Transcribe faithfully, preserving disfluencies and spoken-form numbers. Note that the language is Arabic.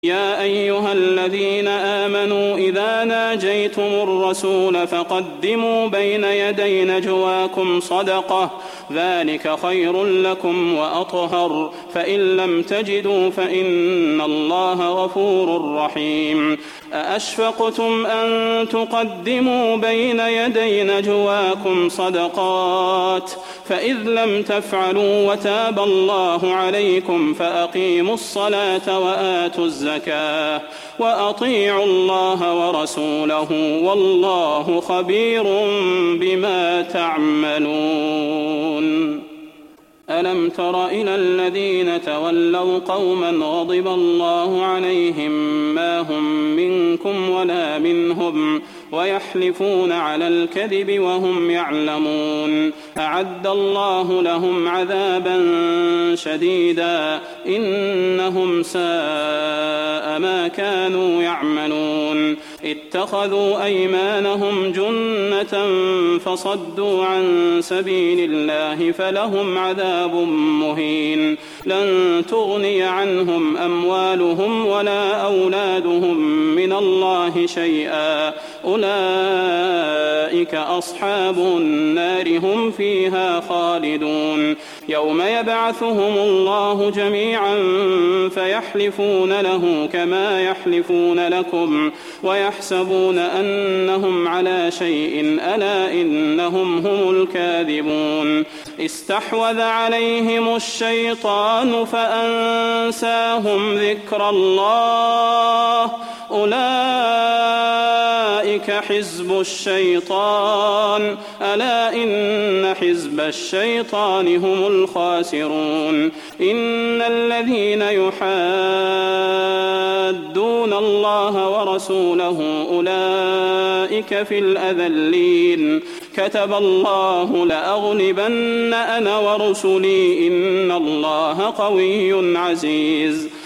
يا أيها الذين آمنوا إذا ناجيتم الرسول فقدموا بين يدي نجواكم صدقة ذلك خير لكم وأطهر فإن لم تجدوا فإن الله غفور رحيم أأشفقتم أن تقدموا بين يدي نجواكم صدقات فإذ لم تفعلوا وتاب الله عليكم فأقيموا الصلاة وآتوا الزكاة وأطيعوا الله ورسوله والله خبير بما تعملون. ألم تر إلى الذين تولوا قوما غضب الله عليهم ما هم منكم ولا منهم ويحلفون على الكذب وهم يعلمون أعد الله لهم عذابا شديدا إنهم ساء ما كانوا يعملون اتخذوا أيمانهم جنة فصدوا عن سبيل الله فلهم عذاب مهين لن تغني عنهم أموالهم ولا أولادهم من الله شيئا أولئك أصحاب النار هم فيها خالدون. يوم يبعثهم الله جميعا فيحلفون له كما يحلفون لكم ويحسبون أنهم على شيء ألا إنهم هم الكاذبون. استحوذ عليهم الشيطان فأنساهم ذكر الله أولئك حزب الشيطان ألا إن حزب الشيطان هم الخاسرون. إن الذين يحادون الله ورسوله أولئك في الأذلين كتب الله لأغلبن أنا ورسلي إن الله قوي عزيز.